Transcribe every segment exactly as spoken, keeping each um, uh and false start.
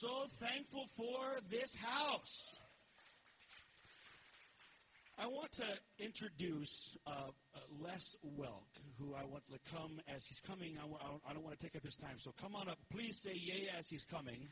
so thankful for this house. I want to introduce uh, uh, Les Welk, who I want to come as he's coming. I, w- I don't want to take up his time, so come on up. Please say yay as he's coming.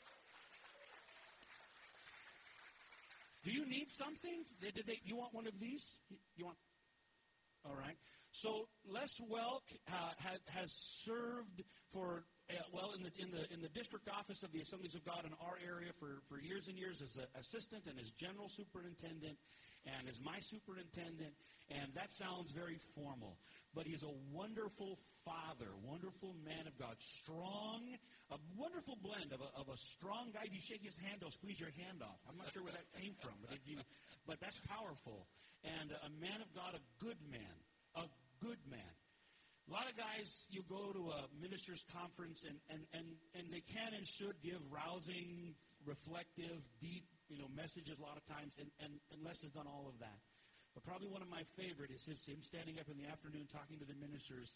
Do you need something? Did, did they, you want one of these? You want? All right. So Les Welk uh, has, has served for uh, well in the in the in the district office of the Assemblies of God in our area for, for years and years as an assistant and as general superintendent and as my superintendent. And that sounds very formal, but he's a wonderful father, wonderful man of God, strong, a wonderful blend of a, of a strong guy. If you shake his hand, he'll squeeze your hand off. I'm not sure where that came from, but, you, but that's powerful. And a man of God, a good man, a good man. A lot of guys, you go to a minister's conference, and, and, and, and they can and should give rousing, reflective, deep, you know, messages a lot of times, and, and, and Les has done all of that. But probably one of my favorite is his, him standing up in the afternoon talking to the ministers,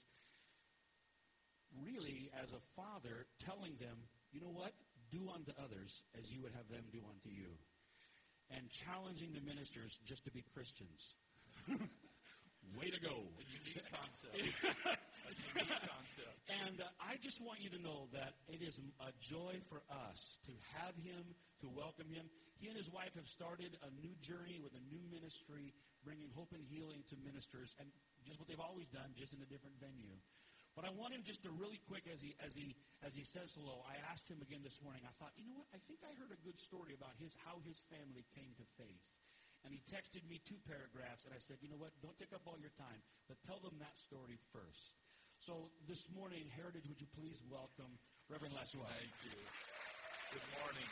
really as a father, telling them, you know what, do unto others as you would have them do unto you. And challenging the ministers just to be Christians. Way to go. A unique concept. A unique concept. And uh, I just want you to know that it is a joy for us to have him, to welcome him. He and his wife have started a new journey with a new ministry, bringing hope and healing to ministers, and just what they've always done, just in a different venue. But I want him just to really quick, as he as he as he says hello, I asked him again this morning. I thought, you know what? I think I heard a good story about his how his family came to faith. And he texted me two paragraphs, and I said, you know what, don't take up all your time, but tell them that story first. So this morning, Heritage, would you please welcome Reverend Les Welk? Thank you. Good morning.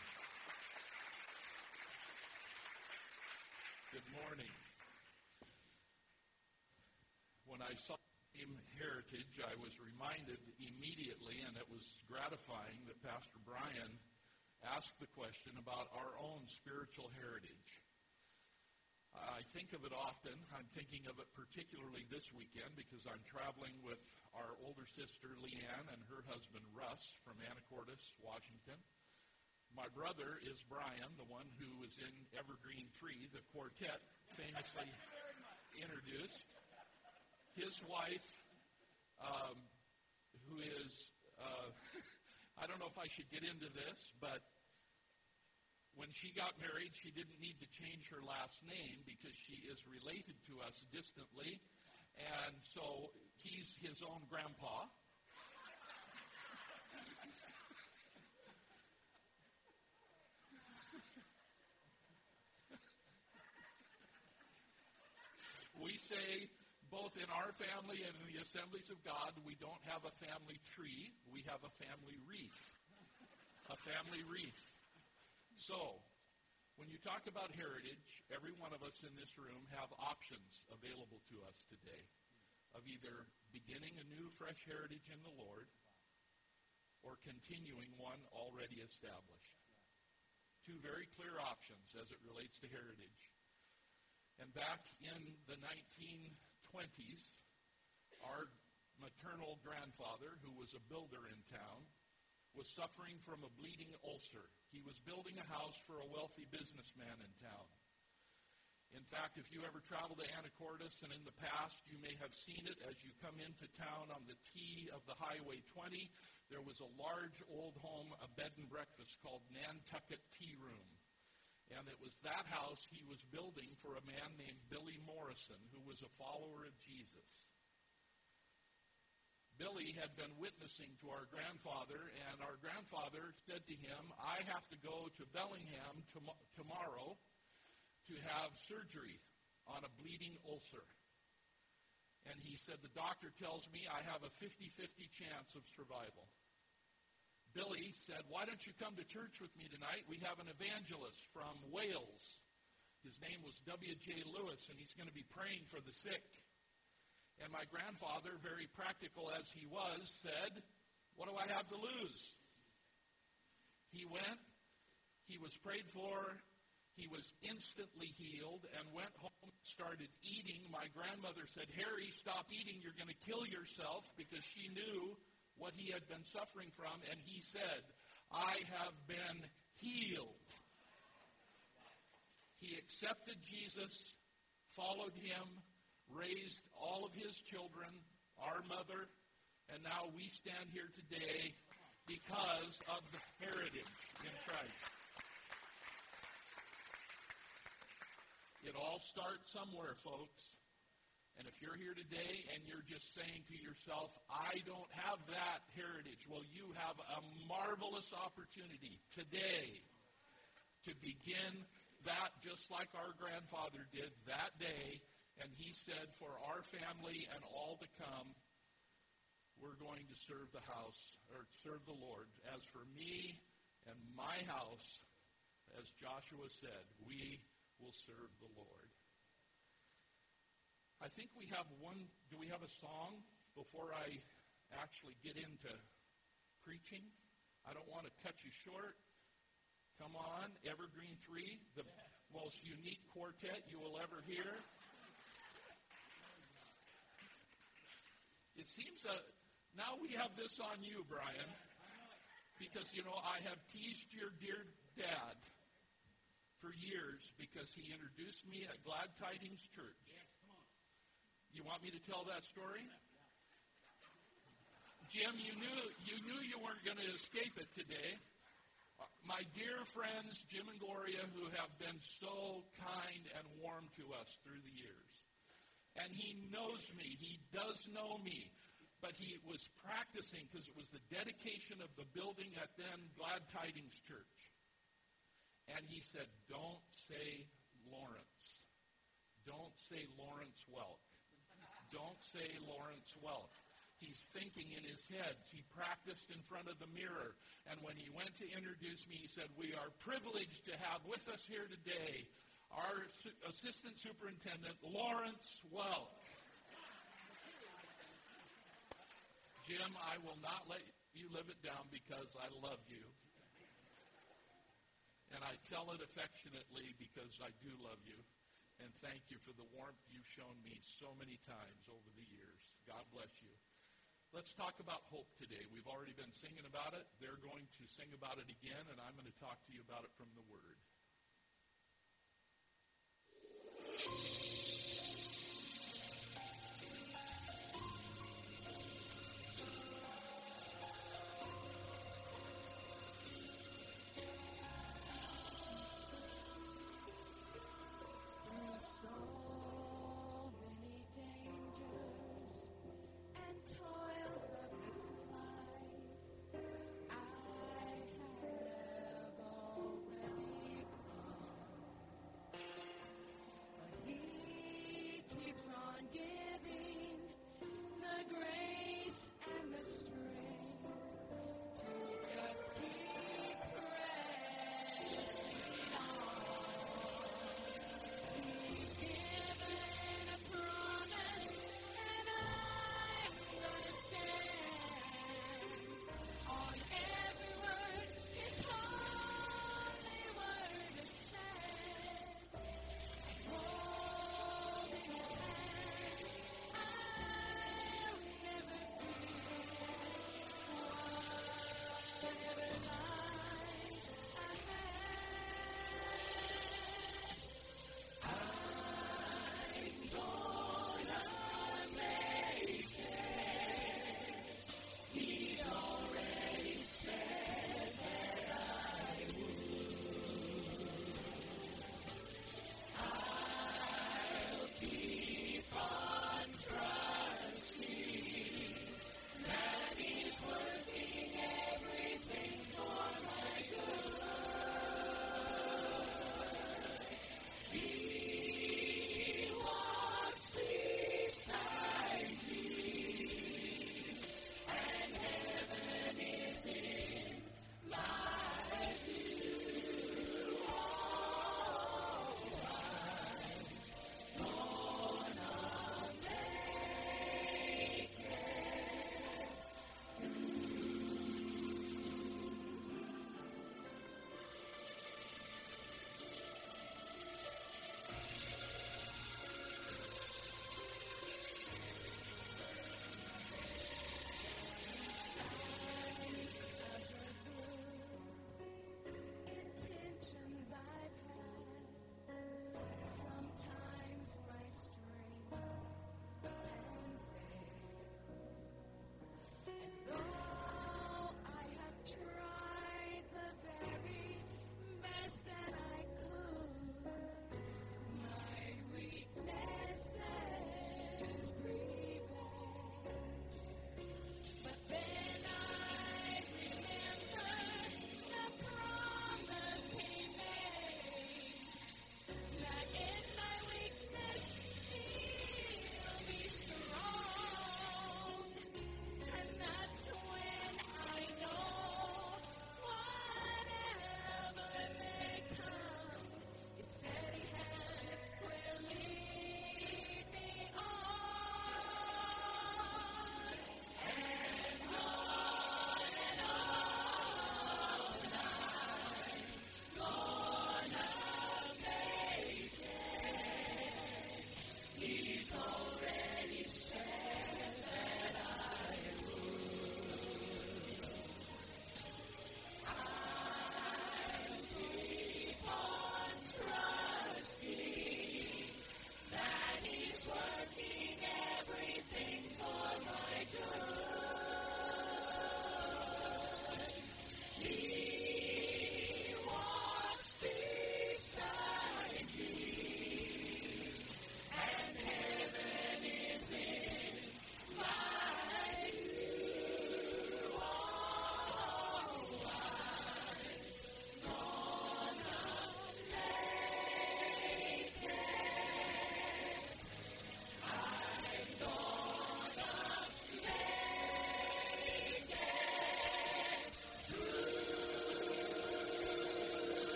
Good morning. When I saw the name Heritage, I was reminded immediately, and it was gratifying, that Pastor Brian asked the question about our own spiritual heritage. I think of it often. I'm thinking of it particularly this weekend because I'm traveling with our older sister, Leanne, and her husband, Russ, from Anacortes, Washington. My brother is Brian, the one who was in Evergreen three, the quartet famously introduced. His wife, um, who is, uh, I don't know if I should get into this, but when she got married, she didn't need to change her last name because she is related to us distantly. And so he's his own grandpa. We say, both in our family and in the Assemblies of God, we don't have a family tree. We have a family wreath. A family wreath. So, when you talk about heritage, every one of us in this room have options available to us today of either beginning a new, fresh heritage in the Lord or continuing one already established. Two very clear options as it relates to heritage. And back in the nineteen twenties, our maternal grandfather, who was a builder in town, was suffering from a bleeding ulcer. He was building a house for a wealthy businessman in town. In fact, if you ever travel to Anacortes, and in the past you may have seen it as you come into town on the T of the Highway twenty, there was a large old home, a bed and breakfast called Nantucket Tea Room. And it was that house he was building for a man named Billy Morrison, who was a follower of Jesus. Billy had been witnessing to our grandfather, and our grandfather said to him, I have to go to Bellingham tom- tomorrow to have surgery on a bleeding ulcer. And he said, the doctor tells me I have a fifty-fifty chance of survival. Billy said, why don't you come to church with me tonight? We have an evangelist from Wales. His name was W J Lewis, and he's going to be praying for the sick. And my grandfather, very practical as he was, said, what do I have to lose? He went, he was prayed for, he was instantly healed, and went home, started eating. My grandmother said, Harry, stop eating, you're going to kill yourself, because she knew what he had been suffering from, and he said, I have been healed. He accepted Jesus, followed him, raised all of his children, our mother, and now we stand here today because of the heritage in Christ. It all starts somewhere, folks. And if you're here today and you're just saying to yourself, I don't have that heritage, well, you have a marvelous opportunity today to begin that just like our grandfather did that day. And he said, for our family and all to come, we're going to serve the house, or serve the Lord. As for me and my house, as Joshua said, we will serve the Lord. I think we have one, do we have a song before I actually get into preaching? I don't want to cut you short. Come on, Evergreen Three, the most unique quartet you will ever hear. It seems that now we have this on you, Brian, because, you know, I have teased your dear dad for years because he introduced me at Glad Tidings Church. You want me to tell that story? Jim, you knew you knew you weren't going to escape it today. My dear friends, Jim and Gloria, who have been so kind and warm to us through the years. And he knows me. He does know me. But he was practicing because it was the dedication of the building at then Glad Tidings Church. And he said, don't say Lawrence. Don't say Lawrence Welk. Don't say Lawrence Welk. He's thinking in his head. He practiced in front of the mirror. And when he went to introduce me, he said, we are privileged to have with us here today our su- Assistant Superintendent, Lawrence Welk. Jim, I will not let you live it down because I love you. And I tell it affectionately because I do love you. And thank you for the warmth you've shown me so many times over the years. God bless you. Let's talk about hope today. We've already been singing about it. They're going to sing about it again, and I'm going to talk to you about it from the Word. He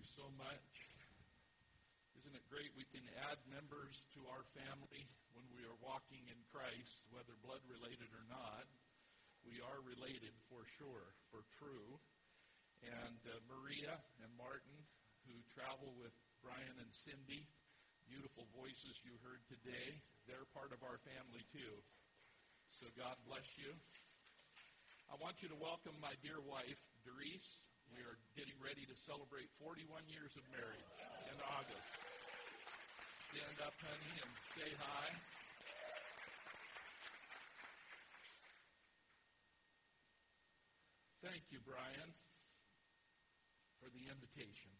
you so much. Isn't it great we can add members to our family when we are walking in Christ, whether blood-related or not? We are related for sure, for true. And uh, Maria and Martin, who travel with Brian and Cindy, beautiful voices you heard today, they're part of our family too. So God bless you. I want you to welcome my dear wife, Doris. We are getting ready to celebrate forty-one years of marriage in August. Stand up, honey, and say hi. Thank you, Brian, for the invitation.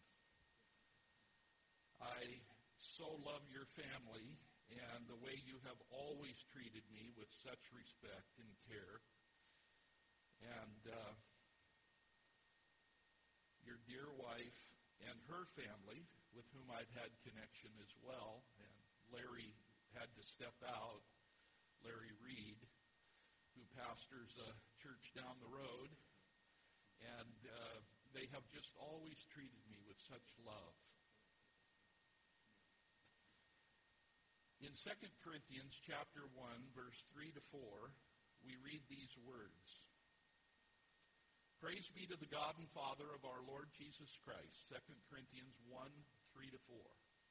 I so love your family and the way you have always treated me with such respect and care. And uh, your dear wife and her family, with whom I've had connection as well, and Larry had to step out, Larry Reed, who pastors a church down the road, and uh, they have just always treated me with such love. In Second Corinthians chapter one, verse three to four, we read these words. Praise be to the God and Father of our Lord Jesus Christ. Second Corinthians one, three to four.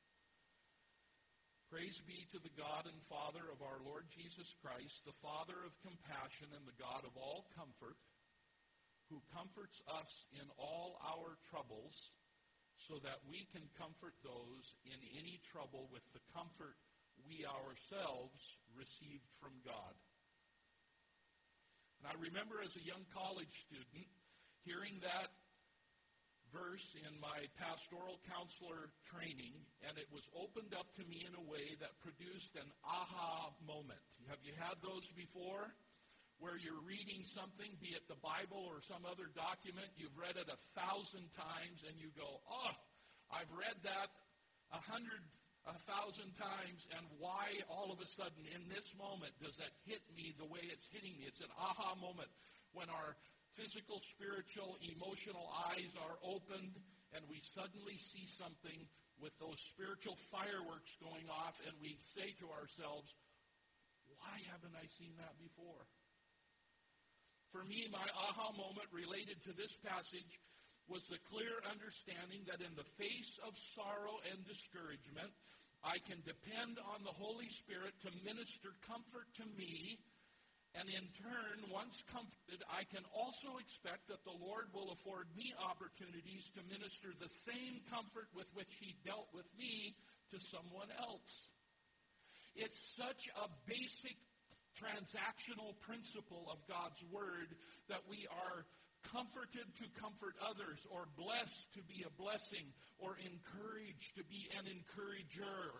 Praise be to the God and Father of our Lord Jesus Christ, the Father of compassion and the God of all comfort, who comforts us in all our troubles, so that we can comfort those in any trouble with the comfort we ourselves received from God. And I remember as a young college student hearing that verse in my pastoral counselor training, and it was opened up to me in a way that produced an aha moment. Have you had those before? Where you're reading something, be it the Bible or some other document, you've read it a thousand times, and you go, oh, I've read that a hundred, a thousand times, and why all of a sudden in this moment does that hit me the way it's hitting me? It's an aha moment when our physical, spiritual, emotional eyes are opened, and we suddenly see something with those spiritual fireworks going off, and we say to ourselves, why haven't I seen that before? For me, my aha moment related to this passage was the clear understanding that in the face of sorrow and discouragement, I can depend on the Holy Spirit to minister comfort to me, and in turn, once comforted, I can also expect that the Lord will afford me opportunities to minister the same comfort with which He dealt with me to someone else. It's such a basic transactional principle of God's Word that we are comforted to comfort others, or blessed to be a blessing, or encouraged to be an encourager.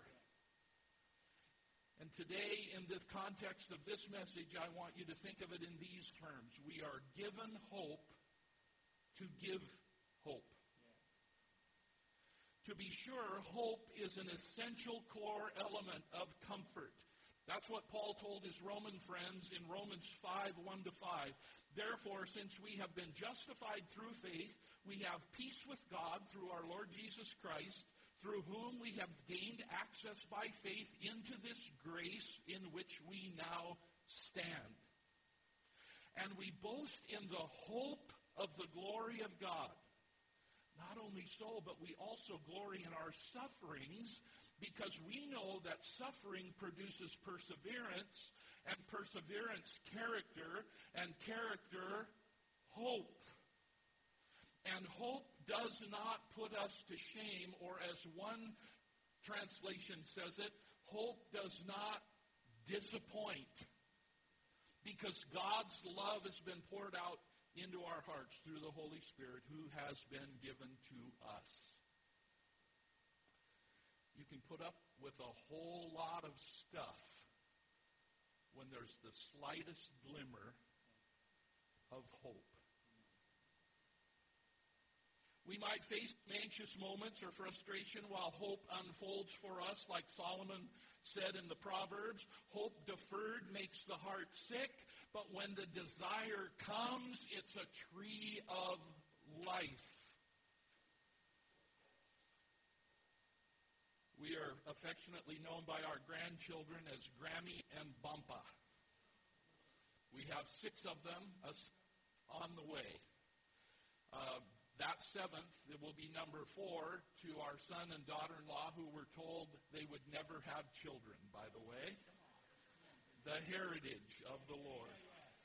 And today, in the context of this message, I want you to think of it in these terms. We are given hope to give hope. To be sure, hope is an essential core element of comfort. That's what Paul told his Roman friends in Romans five, one to five. Therefore, since we have been justified through faith, we have peace with God through our Lord Jesus Christ, through whom we have gained access by faith into this grace in which we now stand. And we boast in the hope of the glory of God. Not only so, but we also glory in our sufferings, because we know that suffering produces perseverance, and perseverance, character, and character, hope. And hope does not put us to shame, or as one translation says it, hope does not disappoint, because God's love has been poured out into our hearts through the Holy Spirit who has been given to us. You can put up with a whole lot of stuff when there's the slightest glimmer of hope. We might face anxious moments or frustration while hope unfolds for us, like Solomon said in the Proverbs. Hope deferred makes the heart sick, but when the desire comes, it's a tree of life. We are affectionately known by our grandchildren as Grammy and Bumpa. We have six of them on the way. Uh, that seventh, it will be number four to our son and daughter-in-law who were told they would never have children, by the way. The heritage of the Lord.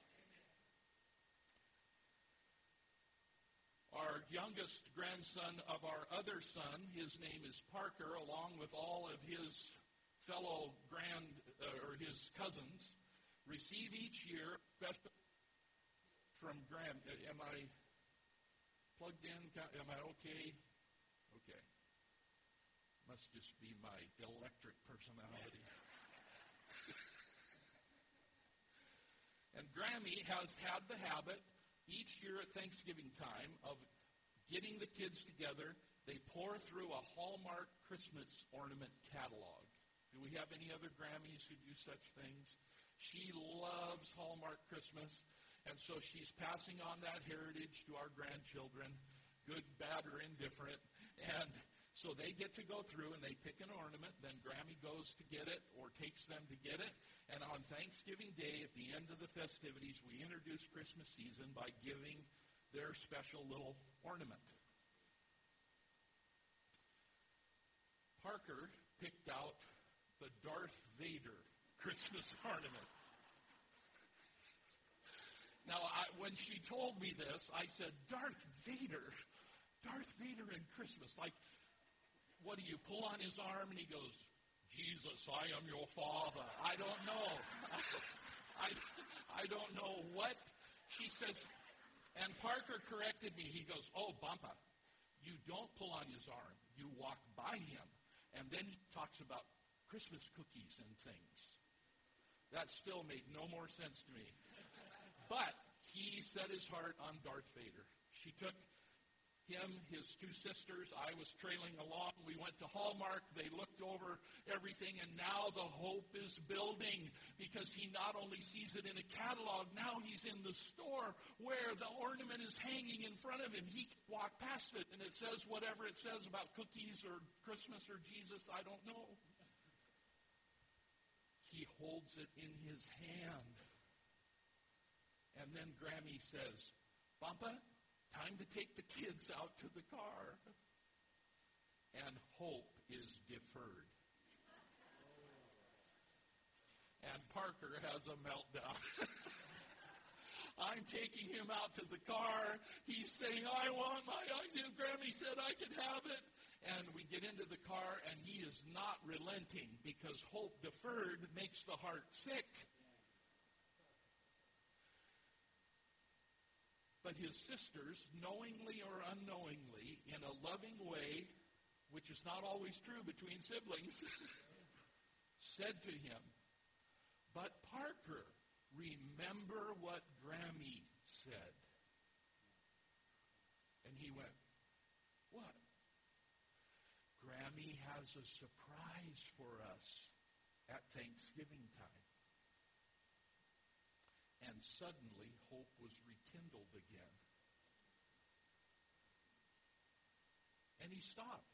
Our youngest grandson of our other son, his name is Parker, along with all of his fellow grand, uh, or his cousins, receive each year special from Graham. Am I plugged in? Am I okay? Okay. Must just be my electric personality. And Grammy has had the habit each year at Thanksgiving time of getting the kids together. They pour through a Hallmark Christmas ornament catalog. Do we have any other Grammys who do such things? She loves Hallmark Christmas, and so she's passing on that heritage to our grandchildren, good, bad, or indifferent. And so they get to go through and they pick an ornament, then Grammy goes to get it or takes them to get it. And on Thanksgiving Day, at the end of the festivities, we introduce Christmas season by giving their special little ornament. Parker picked out the Darth Vader Christmas ornament. Now, I, when she told me this, I said, Darth Vader? Darth Vader in Christmas? Like, what do you pull on his arm? And he goes, Jesus, I am your father. I don't know. I, I don't know what. She says, and Parker corrected me. He goes, oh, Bumpa, you don't pull on his arm. You walk by him. And then he talks about Christmas cookies and things. That still made no more sense to me. But he set his heart on Darth Vader. She took him, his two sisters. I was trailing along. We went to Hallmark. They looked over everything, and now the hope is building because he not only sees it in a catalog, now he's in the store where the ornament is hanging in front of him. He can walk past it, and it says whatever it says about cookies or Christmas or Jesus, I don't know. He holds it in his hand. And then Grammy says, Bumpa, time to take the kids out to the car. And hope is deferred. And Parker has a meltdown. I'm taking him out to the car. He's saying, I want my, Grammy said I could have it. And we get into the car, and he is not relenting because hope deferred makes the heart sick. But his sisters, knowingly or unknowingly, in a loving way, which is not always true between siblings, said to him, but Parker, remember what Grammy said. And he went, what? Grammy has a surprise for us at Thanksgiving time. And suddenly, hope was rekindled again. And he stopped.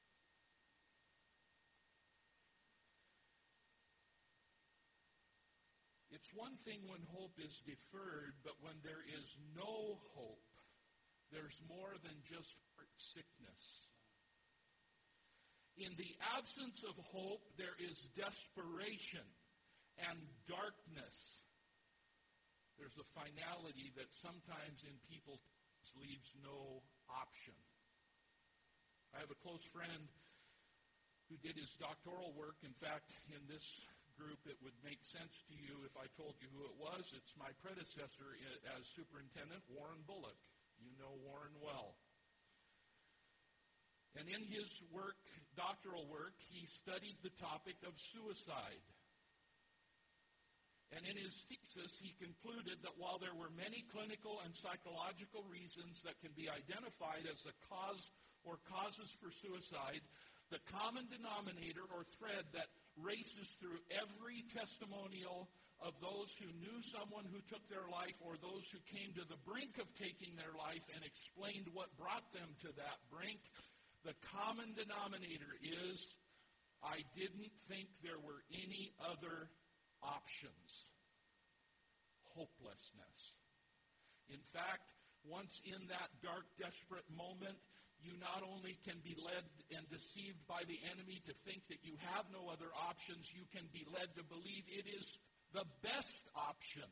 It's one thing when hope is deferred, but when there is no hope, there's more than just heart sickness. In the absence of hope, there is desperation and darkness. There's a finality that sometimes in people leaves no option. I have a close friend who did his doctoral work. In fact, in this group, it would make sense to you if I told you who it was. It's my predecessor as superintendent, Warren Bullock. You know Warren well. And in his work, doctoral work, he studied the topic of suicide. And in his thesis, he concluded that while there were many clinical and psychological reasons that can be identified as a cause or causes for suicide, the common denominator or thread that races through every testimonial of those who knew someone who took their life or those who came to the brink of taking their life and explained what brought them to that brink, the common denominator is I didn't think there were any other options. Hopelessness. In fact, once in that dark, desperate moment, you not only can be led and deceived by the enemy to think that you have no other options, you can be led to believe it is the best option.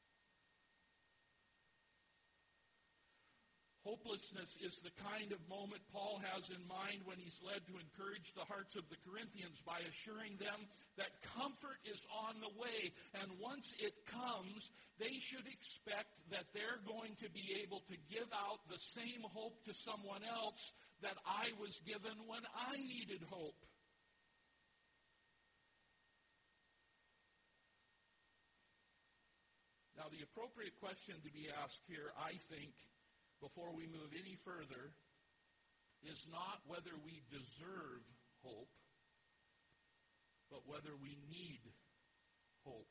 Hopelessness is the kind of moment Paul has in mind when he's led to encourage the hearts of the Corinthians by assuring them that comfort is on the way, and once it comes, they should expect that they're going to be able to give out the same hope to someone else that I was given when I needed hope. Now, the appropriate question to be asked here, I think, before we move any further, is not whether we deserve hope, but whether we need hope.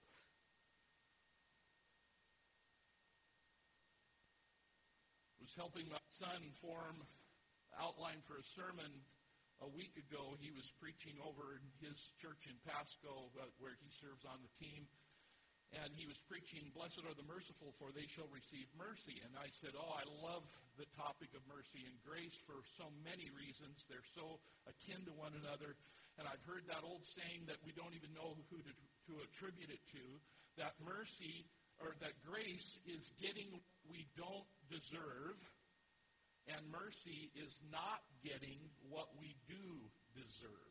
I was helping my son form outline for a sermon a week ago. He was preaching over in his church in Pasco, uh, where he serves on the team. And he was preaching, "Blessed are the merciful, for they shall receive mercy." And I said, oh, I love the topic of mercy and grace for so many reasons. They're so akin to one another. And I've heard that old saying that we don't even know who to, to attribute it to, that mercy, or that grace is getting what we don't deserve, and mercy is not getting what we do deserve.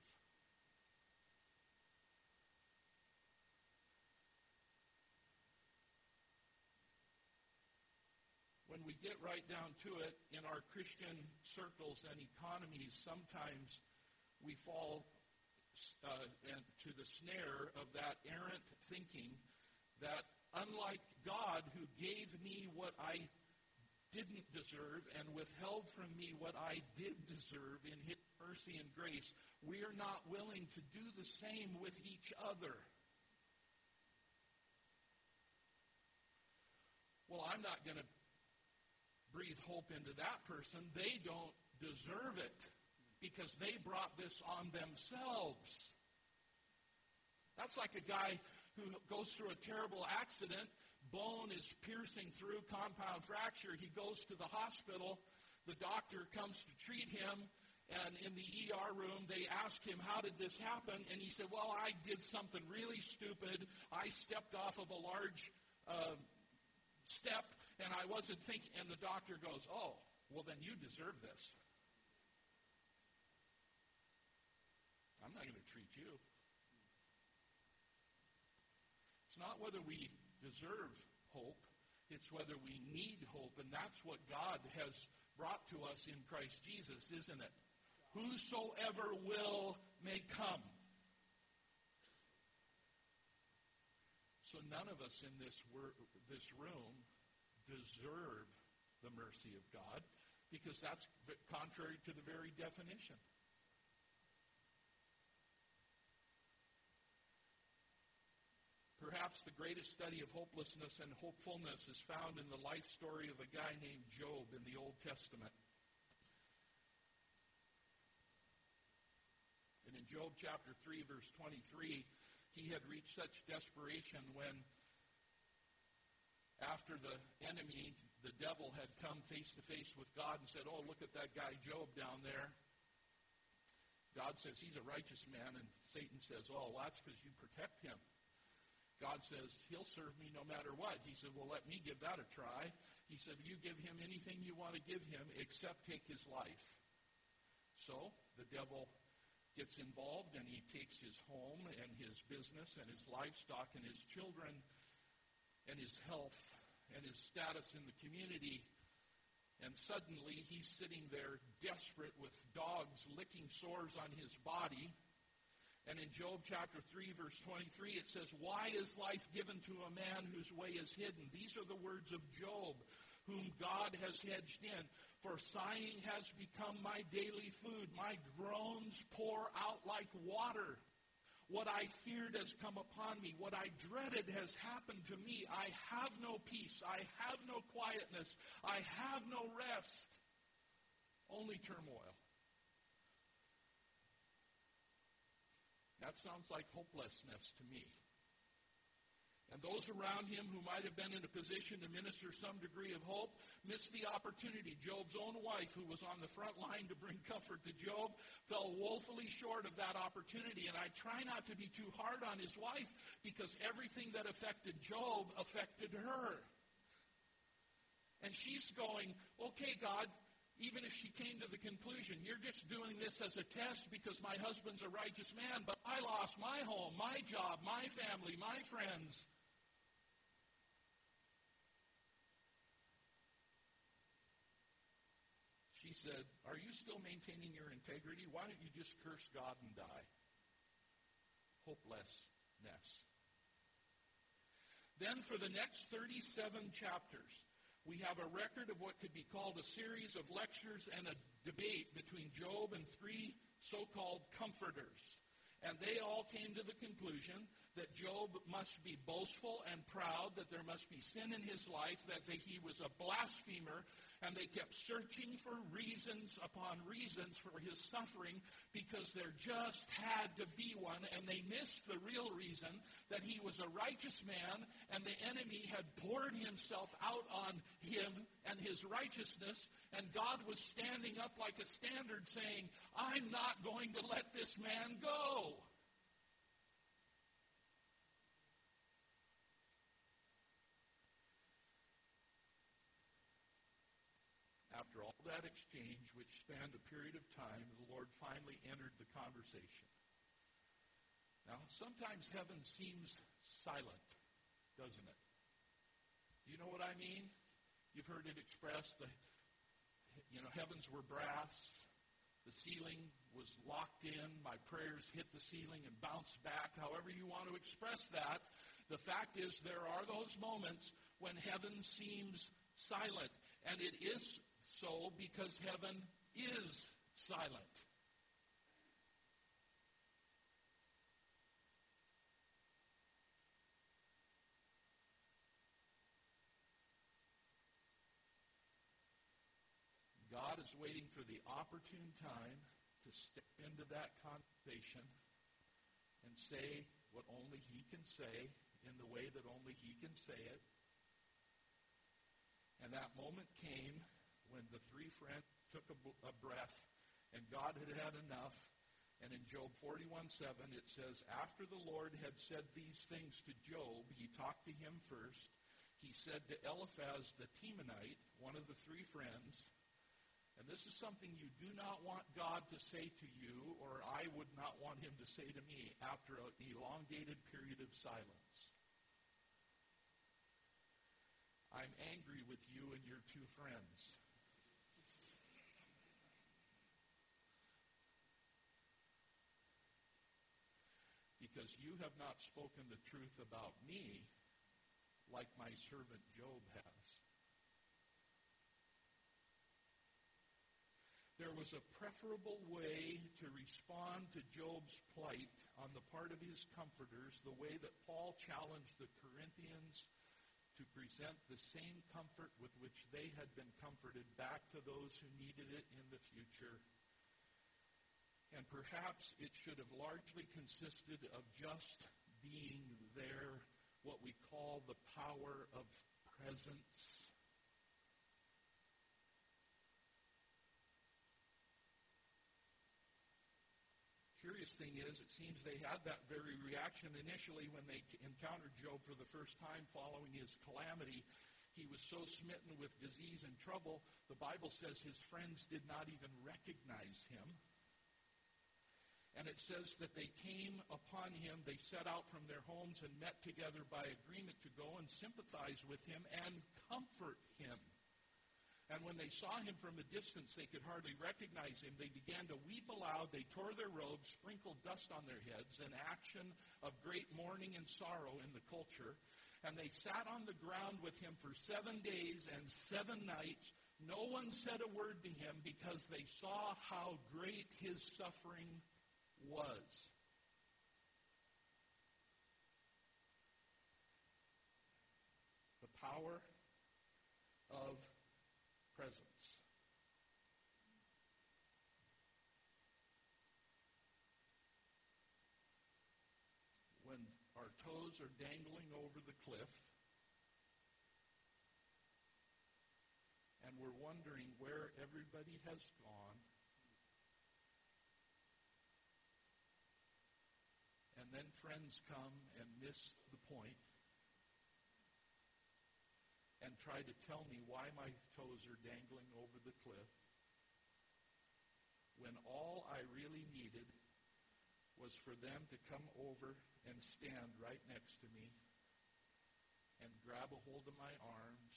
When we get right down to it, in our Christian circles and economies, sometimes we fall uh, to the snare of that errant thinking that unlike God, who gave me what I didn't deserve and withheld from me what I did deserve in His mercy and grace, we are not willing to do the same with each other. Well, I'm not going to breathe hope into that person. They don't deserve it because they brought this on themselves. That's like a guy who goes through a terrible accident, bone is piercing through, compound fracture. He goes to the hospital. The doctor comes to treat him, and in the E R room, they ask him, how did this happen? And he said, well, I did something really stupid. I stepped off of a large uh, step, and I wasn't thinking, and the doctor goes, oh, well, then you deserve this. I'm not going to treat you. It's not whether we deserve hope, it's whether we need hope, and that's what God has brought to us in Christ Jesus, isn't it? Whosoever will may come. So none of us in this wor- this room deserve the mercy of God, because that's contrary to the very definition. Perhaps the greatest study of hopelessness and hopefulness is found in the life story of a guy named Job in the Old Testament. And in Job chapter three, verse twenty-three, he had reached such desperation when, after the enemy, the devil, had come face to face with God and said, oh, look at that guy Job down there. God says he's a righteous man, and Satan says, oh, well, that's because you protect him. God says, he'll serve me no matter what. He said, well, let me give that a try. He said, you give him anything you want to give him except take his life. So the devil gets involved, and he takes his home and his business and his livestock and his children and his health and his status in the community. And suddenly he's sitting there desperate with dogs licking sores on his body. And in Job chapter three, verse twenty-three, it says, why is life given to a man whose way is hidden? These are the words of Job, whom God has hedged in. For sighing has become my daily food. My groans pour out like water. What I feared has come upon me. What I dreaded has happened to me. I have no peace. I have no quietness. I have no rest. Only turmoil. That sounds like hopelessness to me. And those around him who might have been in a position to minister some degree of hope missed the opportunity. Job's own wife, who was on the front line to bring comfort to Job, fell woefully short of that opportunity. And I try not to be too hard on his wife because everything that affected Job affected her. And she's going, okay, God, even if she came to the conclusion, you're just doing this as a test because my husband's a righteous man, but I lost my home, my job, my family, my friends. She said, are you still maintaining your integrity? Why don't you just curse God and die? Hopelessness. Then for the next thirty-seven chapters, we have a record of what could be called a series of lectures and a debate between Job and three so-called comforters. And they all came to the conclusion that Job must be boastful and proud, that there must be sin in his life, that he was a blasphemer, and they kept searching for reasons upon reasons for his suffering because there just had to be one, and they missed the real reason that he was a righteous man and the enemy had poured himself out on him and his righteousness, and God was standing up like a standard saying, I'm not going to let this man go. After all that exchange, which spanned a period of time, the Lord finally entered the conversation. Now, sometimes heaven seems silent, doesn't it? Do you know what I mean? You've heard it expressed, the, you know, heavens were brass, the ceiling was locked in, my prayers hit the ceiling and bounced back, however you want to express that. The fact is there are those moments when heaven seems silent, and it is so because heaven is silent. God is waiting for the opportune time to step into that conversation and say what only he can say in the way that only he can say it. And that moment came when the three friends took a, a breath and God had had enough. And in Job forty-one seven, it says, after the Lord had said these things to Job, he talked to him first. He said to Eliphaz the Temanite, one of the three friends, and this is something you do not want God to say to you, or I would not want him to say to me after an elongated period of silence. I'm angry with you and your two friends. Because you have not spoken the truth about me like my servant Job has. There was a preferable way to respond to Job's plight on the part of his comforters, the way that Paul challenged the Corinthians to present the same comfort with which they had been comforted back to those who needed it in the future. And perhaps it should have largely consisted of just being there, what we call the power of presence. Curious thing is, it seems they had that very reaction initially when they encountered Job for the first time following his calamity. He was so smitten with disease and trouble, the Bible says his friends did not even recognize him. And it says that they came upon him, they set out from their homes and met together by agreement to go and sympathize with him and comfort him. And when they saw him from a distance, they could hardly recognize him. They began to weep aloud. They tore their robes, sprinkled dust on their heads, an action of great mourning and sorrow in the culture. And they sat on the ground with him for seven days and seven nights. No one said a word to him because they saw how great his suffering was. The power of presence. toes are dangling over the cliff, and we're wondering where everybody has gone. And then friends come and miss the point and try to tell me why my toes are dangling over the cliff, when all I really needed was for them to come over and stand right next to me and grab a hold of my arms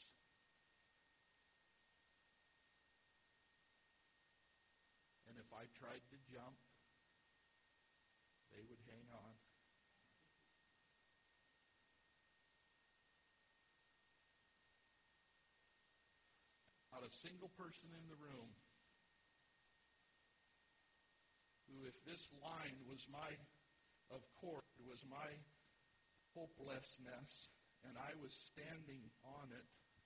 and if I tried to jump, they would hang on. Not a single person in the room who, if this line was my, of cord, was my hopelessness, and I was standing on it,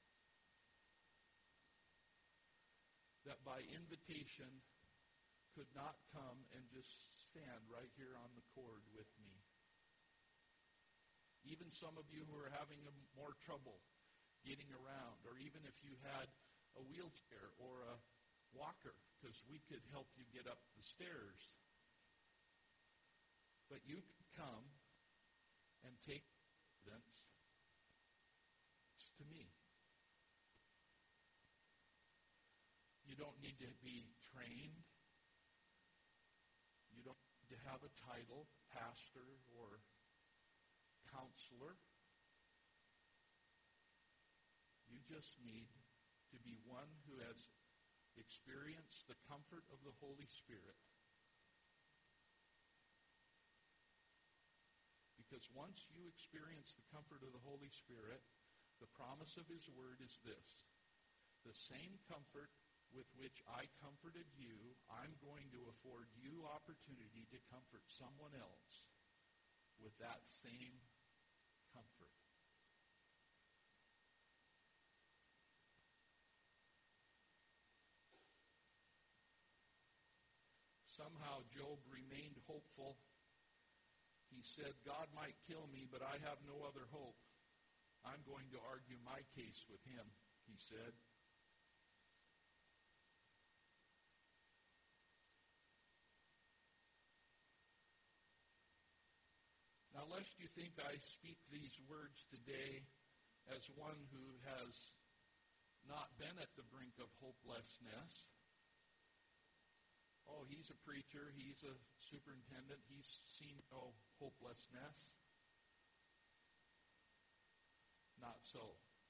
that by invitation could not come and just stand right here on the cord with me. Even some of you who are having a more trouble getting around, or even if you had a wheelchair or a walker, because we could help you get up the stairs. But you could come and take evidence to me. You don't need to be trained. You don't need to have a title, pastor or counselor. You just need to be one who has experienced the comfort of the Holy Spirit. Because once you experience the comfort of the Holy Spirit, the promise of His Word is this: the same comfort with which I comforted you, I'm going to afford you opportunity to comfort someone else with that same comfort. Somehow Job remained hopeful. He said, God might kill me, but I have no other hope. I'm going to argue my case with him, he said. Now, lest you think I speak these words today as one who has not been at the brink of hopelessness. Oh, he's a preacher, he's a superintendent, he's seen no hopelessness. Not so.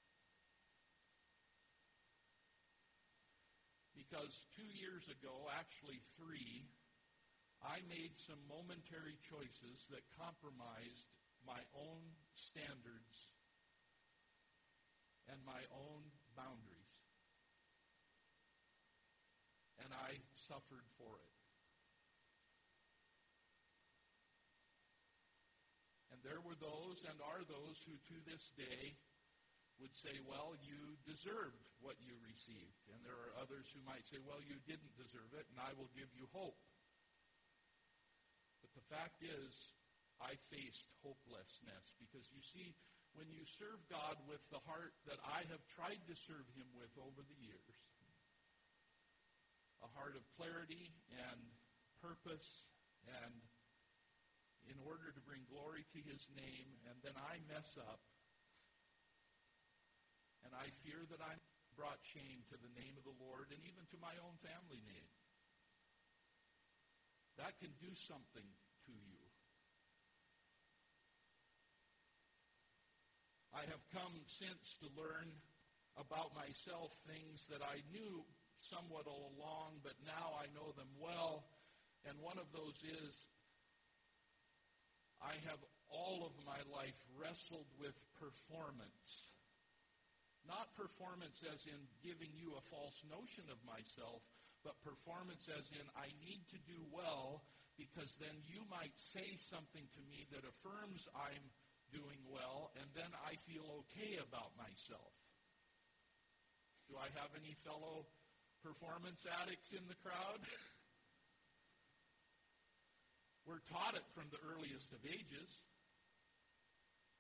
Because two years ago, actually three, I made some momentary choices that compromised my own standards and my own boundaries. And I suffered for it. And there were those and are those who to this day would say, well, you deserved what you received. And there are others who might say, well, you didn't deserve it, and I will give you hope. But the fact is, I faced hopelessness. Because you see, when you serve God with the heart that I have tried to serve Him with over the years, a heart of clarity and purpose, and in order to bring glory to His name, and then I mess up, and I fear that I brought shame to the name of the Lord and even to my own family name. That can do something to you. I have come since to learn about myself things that I knew somewhat all along, but now I know them well. And one of those is, I have all of my life wrestled with performance. Not performance as in giving you a false notion of myself, but performance as in I need to do well, because then you might say something to me that affirms I'm doing well, and then I feel okay about myself. Do I have any fellow performance addicts in the crowd? We're taught it from the earliest of ages.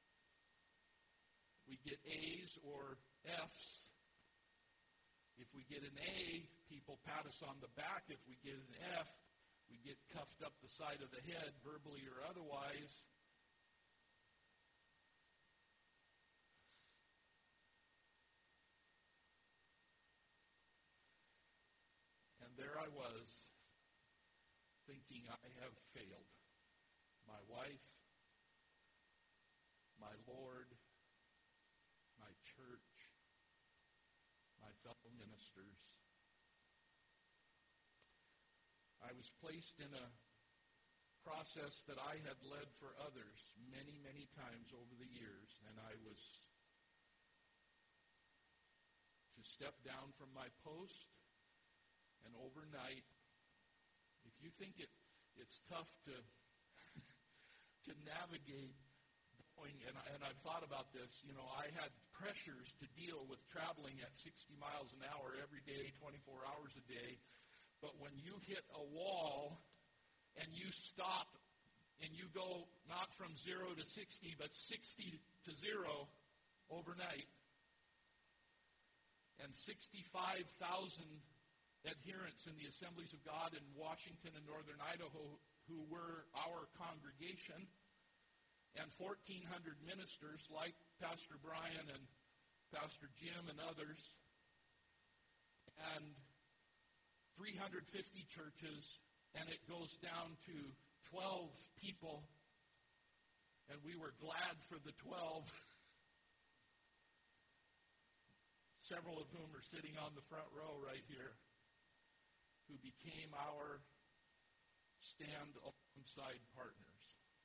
we get A's or F's. If we get an A, people pat us on the back. If we get an F, we get cuffed up the side of the head, verbally or otherwise. And there I was, thinking I have failed. My wife, my Lord, my church, my fellow ministers. I was placed in a process that I had led for others many, many times over the years, and I was to step down from my post, and overnight, if you think it, it's tough to to navigate going, and, I, and I've thought about this, you know, I had pressures to deal with traveling at sixty miles an hour every day, twenty-four hours a day. But when you hit a wall and you stop and you go not from zero to sixty, but sixty to zero overnight, and sixty-five thousand adherents in the Assemblies of God in Washington and Northern Idaho who were our congregation, and fourteen hundred ministers like Pastor Brian and Pastor Jim and others, and three hundred fifty churches, and it goes down to twelve people, and we were glad for the twelve, several of whom are sitting on the front row right here, who became our stand alongside partners.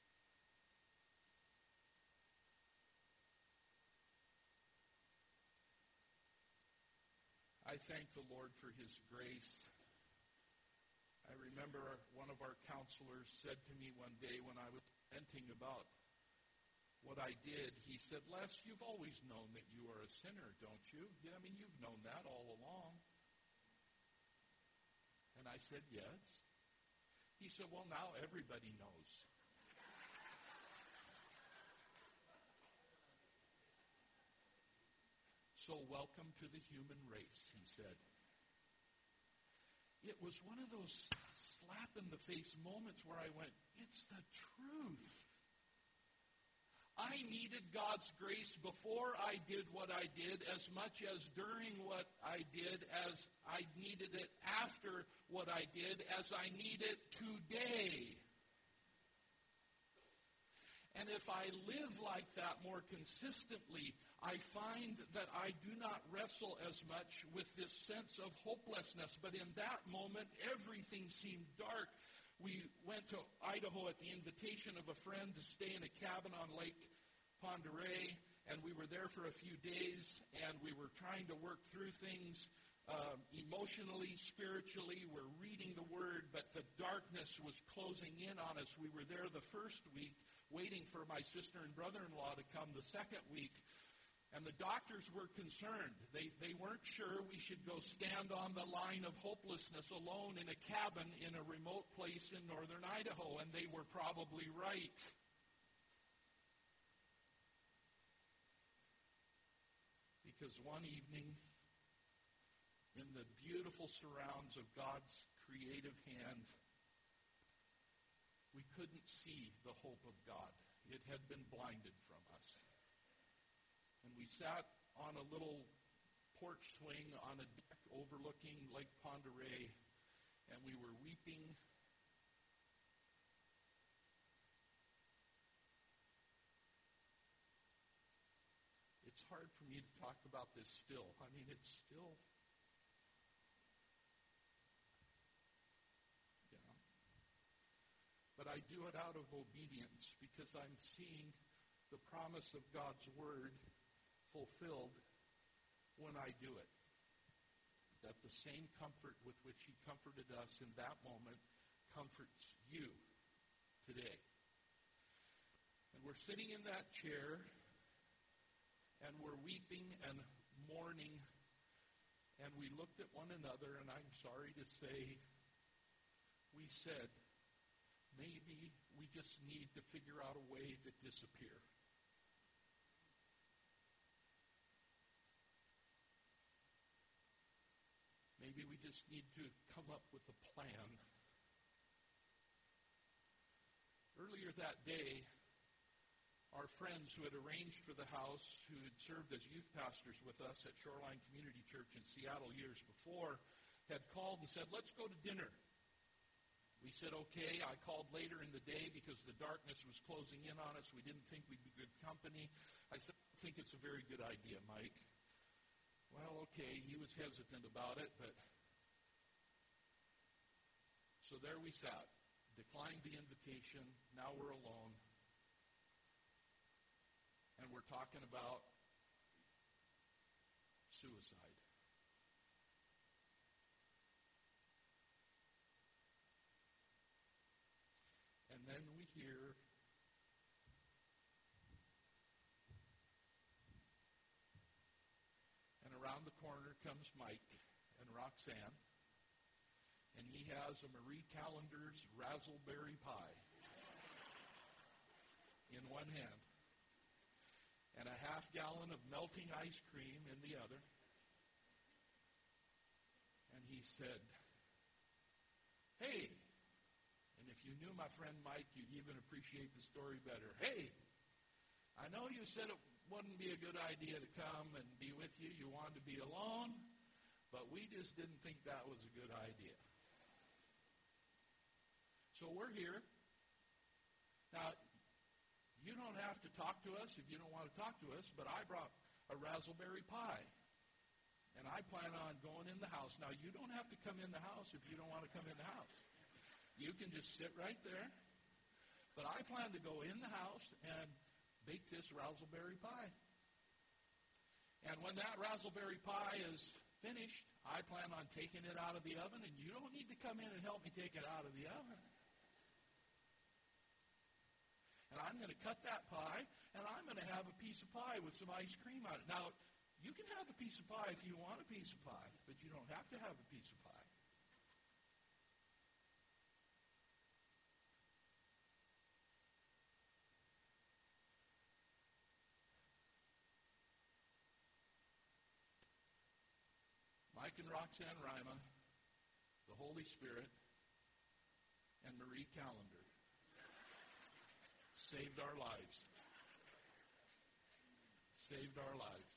I thank the Lord for His grace. I remember one of our counselors said to me one day when I was venting about what I did, he said, "Les, you've always known that you are a sinner, don't you? Yeah, I mean, you've known that all along." And I said, "Yes." He said, "Well, now everybody knows." "So welcome to the human race," he said. It was one of those slap-in-the-face moments where I went, it's the truth. I needed God's grace before I did what I did as much as during what I did, as I needed it after what I did, as I need it today. And if I live like that more consistently, I find that I do not wrestle as much with this sense of hopelessness. But in that moment, everything seemed dark. We went to Idaho at the invitation of a friend to stay in a cabin on Lake Pend Oreille, and we were there for a few days, and we were trying to work through things um, emotionally, spiritually. We're reading the Word, but the darkness was closing in on us. We were there the first week, waiting for my sister and brother-in-law to come the second week, and the doctors were concerned. They, they weren't sure we should go stand on the line of hopelessness alone in a cabin in a remote place in northern Idaho, and they were probably right. Because one evening, in the beautiful surrounds of God's creative hand, we couldn't see the hope of God. It had been blinded from us. And we sat on a little porch swing on a deck overlooking Lake Pend Oreille, and we were weeping. It's hard for me to talk about this still. I mean, it's still, yeah. But I do it out of obedience because I'm seeing the promise of God's Word fulfilled when I do it. That the same comfort with which He comforted us in that moment comforts you today. And we're sitting in that chair, and we're weeping and mourning, and we looked at one another, and I'm sorry to say, we said, maybe we just need to figure out a way to disappear. maybe we just need to come up with a plan. Earlier that day, our friends who had arranged for the house, who had served as youth pastors with us at Shoreline Community Church in Seattle years before, had called and said, let's go to dinner. We said, okay. I called later in the day because the darkness was closing in on us. We didn't think we'd be good company. I said, I think it's a very good idea, Mike. Well, okay, he was hesitant about it, but so there we sat, declined the invitation. Now we're alone. And we're talking about suicide. And then we hear and around the corner comes Mike and Roxanne, and he has a Marie Callender's raspberry pie in one hand and a half gallon of melting ice cream in the other. And he said, hey, and if you knew my friend Mike, you'd even appreciate the story better. Hey, I know you said it wouldn't be a good idea to come and be with you. You wanted to be alone, but we just didn't think that was a good idea. So we're here. Now, you don't have to talk to us if you don't want to talk to us, but I brought a raspberry pie, and I plan on going in the house. Now, you don't have to come in the house if you don't want to come in the house. You can just sit right there, but I plan to go in the house and bake this raspberry pie. And when that raspberry pie is finished, I plan on taking it out of the oven, and you don't need to come in and help me take it out of the oven. And I'm going to cut that pie, and I'm going to have a piece of pie with some ice cream on it. Now, you can have a piece of pie if you want a piece of pie, but you don't have to have a piece of pie. Mike and Roxanne Rima, the Holy Spirit, and Marie Callender saved our lives. Saved our lives.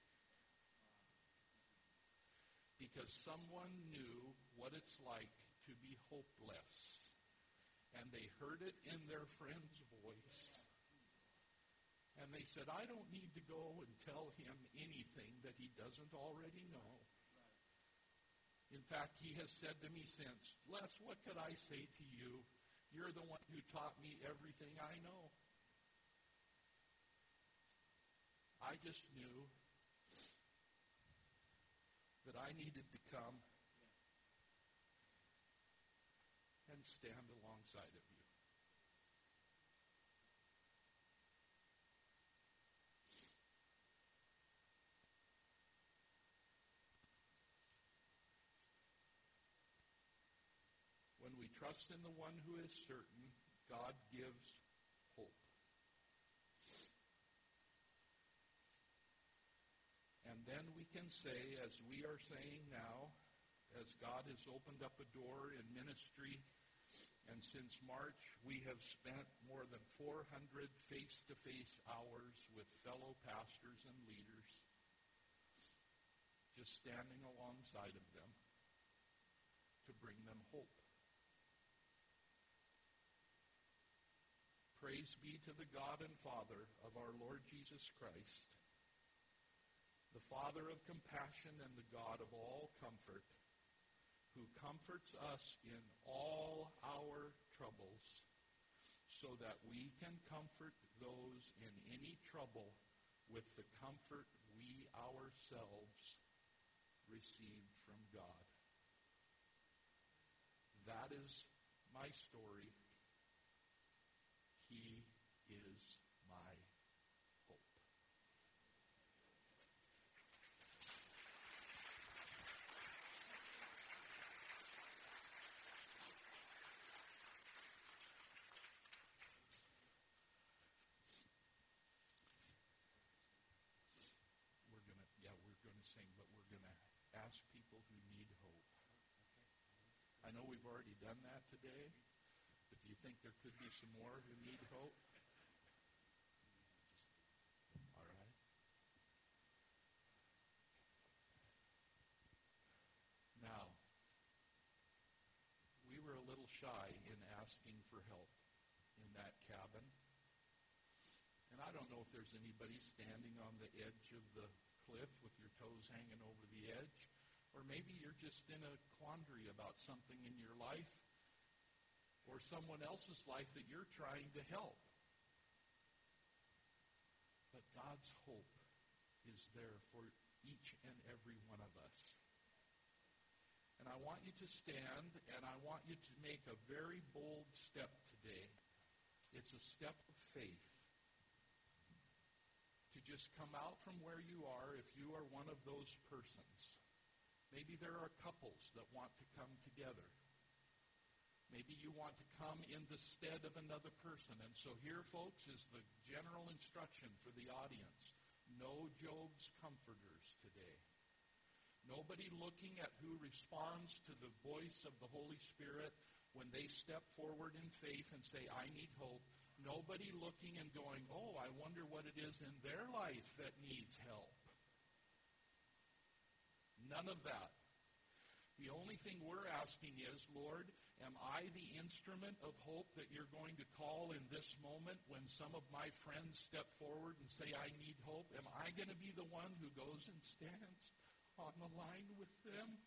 Because someone knew what it's like to be hopeless. And they heard it in their friend's voice. And they said, I don't need to go and tell him anything that he doesn't already know. In fact, he has said to me since, Les, what could I say to you? You're the one who taught me everything I know. I just knew that I needed to come and stand alongside of you. When we trust in the one who is certain, God gives hope. And then we can say, as we are saying now, as God has opened up a door in ministry, and since March we have spent more than four hundred face-to-face hours with fellow pastors and leaders, just standing alongside of them to bring them hope. Praise be to the God and Father of our Lord Jesus Christ, the Father of compassion and the God of all comfort, who comforts us in all our troubles, so that we can comfort those in any trouble with the comfort we ourselves received from God. That is my story. He is my hope. We're going to, yeah, we're going to sing, but we're going to ask people who need hope we've already done that today, but do you think there could be some more who need hope? All right. Now, we were a little shy in asking for help in that cabin. And I don't know if there's anybody standing on the edge of the cliff with your toes hanging over the edge, or maybe you're just in a quandary about something in your life or someone else's life that you're trying to help. But God's hope is there for each and every one of us. And I want you to stand, and I want you to make a very bold step today. It's a step of faith. To just come out from where you are if you are one of those persons. Maybe there are couples that want to come together. Maybe you want to come in the stead of another person. And so here, folks, is the general instruction for the audience. No Job's comforters today. Nobody looking at who responds to the voice of the Holy Spirit when they step forward in faith and say, I need hope. Nobody looking and going, oh, I wonder what it is in their life that needs help. None of that. The only thing we're asking is, Lord, am I the instrument of hope that you're going to call in this moment when some of my friends step forward and say, I need hope? Am I going to be the one who goes and stands on the line with them?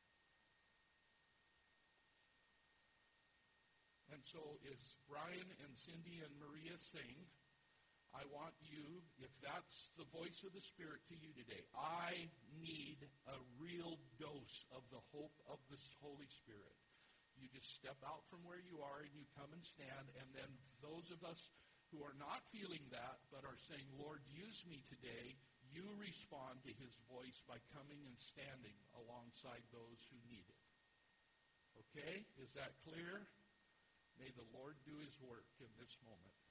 And so as Brian and Cindy and Maria sing, I want you, if that's the voice of the Spirit to you today, I need a real dose of the hope of the Holy Spirit. You just step out from where you are and you come and stand, and then those of us who are not feeling that but are saying, Lord, use me today, you respond to his voice by coming and standing alongside those who need it. Okay? Is that clear? May the Lord do his work in this moment.